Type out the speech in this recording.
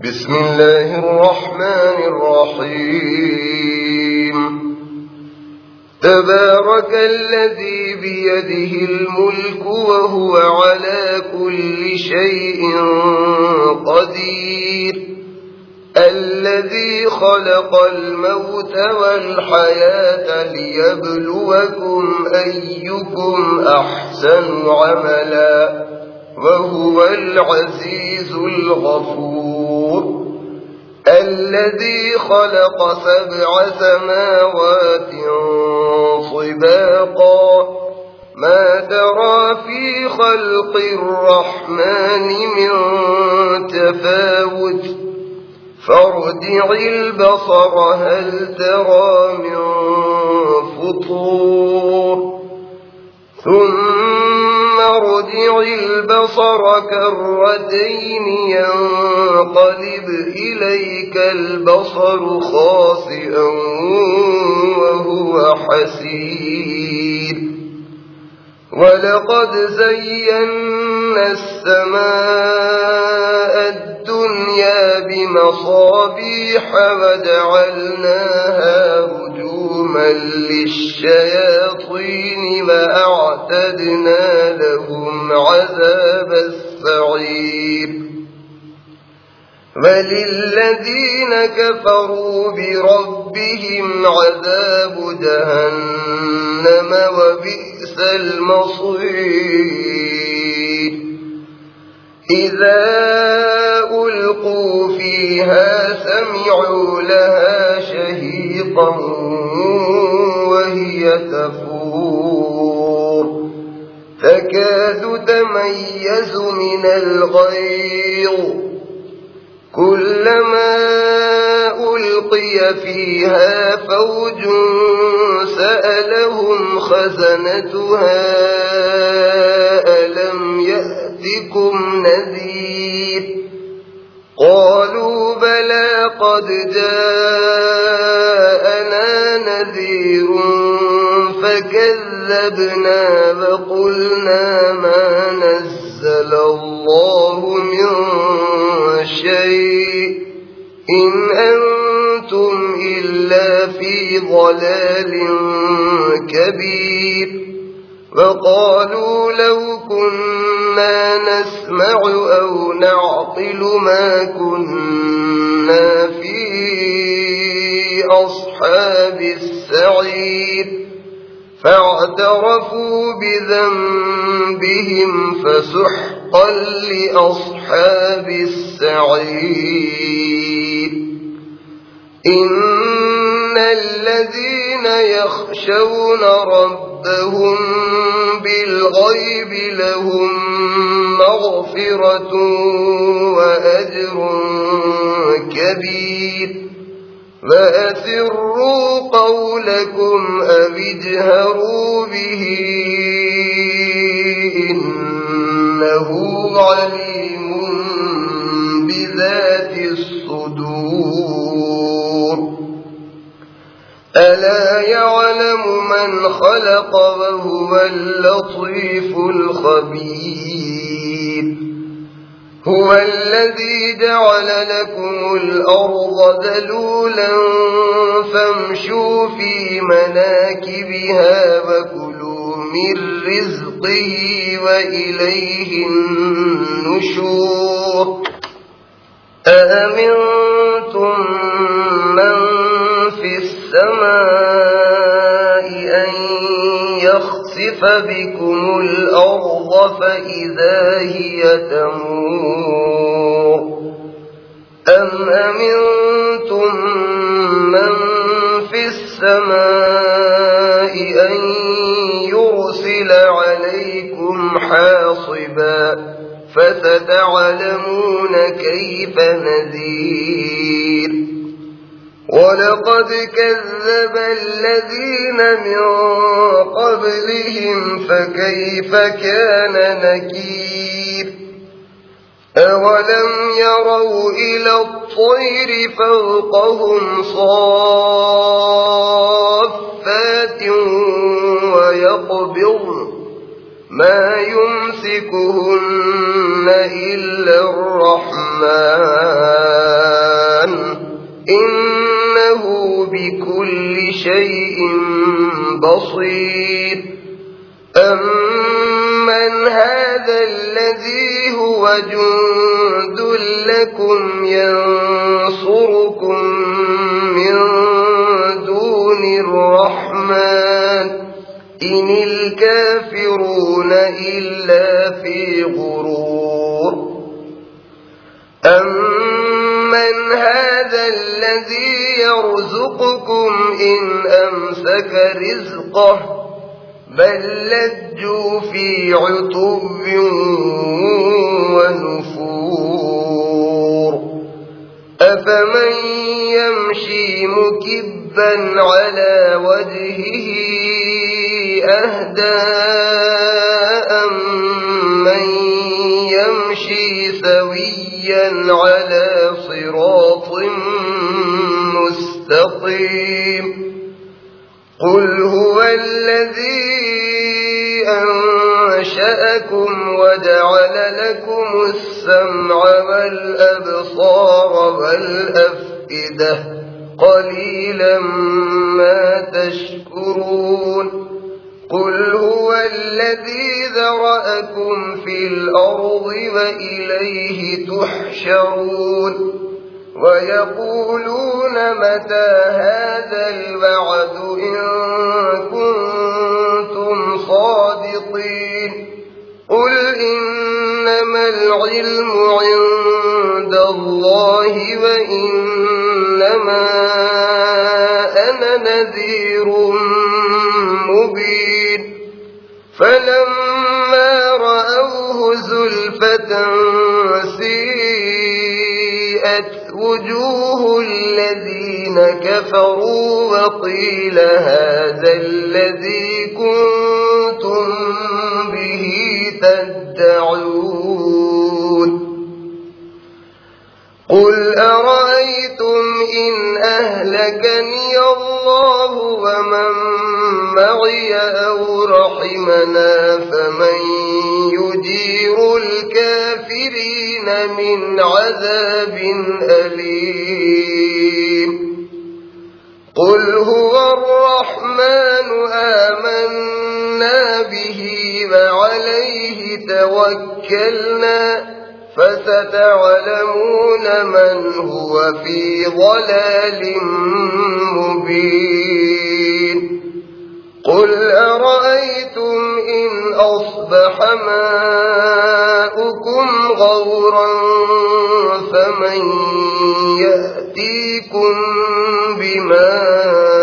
بسم الله الرحمن الرحيم تبارك الذي بيده الملك وهو على كل شيء قدير الذي خلق الموت والحياة ليبلوكم أيكم أحسن عملا وهو العزيز الغفور الذي خلق 7 سماوات طباقا ما ترى في خلق الرحمن من تفاوت فارجع البصر هل ترى من فطور ثم ارجع البصر كرتين ينقلب إليك البصر خاسئا وهو حسير ولقد زينا السماء الدنيا بمصابيح وجعلناها رجوما للشياطين وأعتدنا لهم عذاب السعير وللذين كفروا بربهم عذاب جهنم وبئس المصير إذا ألقوا فيها سمعوا لها شهيقا وهي تفور تكاد تميز من الغيظ كلما ألقي فيها فوج سألهم خزنتها ألم يأتكم نذير قالوا بلى قد جاءنا نذير فكذبنا وقلنا ما نزل الله من شيء إن أنتم إلا في ضلال كبير وقالوا لو كنا نسمع أو نعقل ما كنا في أصحاب السعير فاعترفوا بذنبهم فسحقا لأصحاب السعير إن الذين يخشون ربهم بالغيب لهم مغفرة وأجر كبير وأسروا قولكم أو اجهروا به إنه عليم بذات الصدور ألا يعلم من خلق وهو اللطيف الخبير هو الذي جعل لكم الأرض ذلولا فامشوا في مناكبها وكلوا من رزقه وإليه النشور أأمنتم من في السماء أن يخسف بكم الأرض فإذا هي تمور أم أمنتم من في السماء أن يرسل عليكم حاصبا فستعلمون كيف نذير ولقد كذب الذين من قبلهم فكيف كان نكير أولم يروا إلى الطير فوقهم صافات ويقبضن ما يمسكهن إلا الرحمن إنه بكل شيء بصير أمن هذا الذي هو جند لكم ينصركم من دون الرحمن إن الكافرون إلا في غرور أمن هذا الذي يرزقكم إن أمسك رزقه بل لجوا في عتب ونفور أفمن يمشي مكبا على وجهه أهدى أمن يمشي سويا على صراط مستقيم قل هو الذي أنشأكم وجعل لكم السمع والأبصار والأفئدة قليلا ما تشكرون قل هو الذي ذرأكم في الأرض وإليه تحشرون ويقولون متى هذا الوعد إن كنتم صادقين قل إنما العلم عند الله وإنما أنا نذير مبين فلما رأوه زلفة سيئت وجوه الذين كفروا وقيل هذا الذي كنتم به تدعون قل أرأيتم إن أهلكني الله ومن معي أو رحمنا فمن يجير الكافرين من عذاب أليم قل هو الرحمن آمنا به وعليه توكلنا فستعلمون من هو في ضلال مبين قل أرأيتم إن أصبح ماؤكم غورا فمن يأتيكم بماء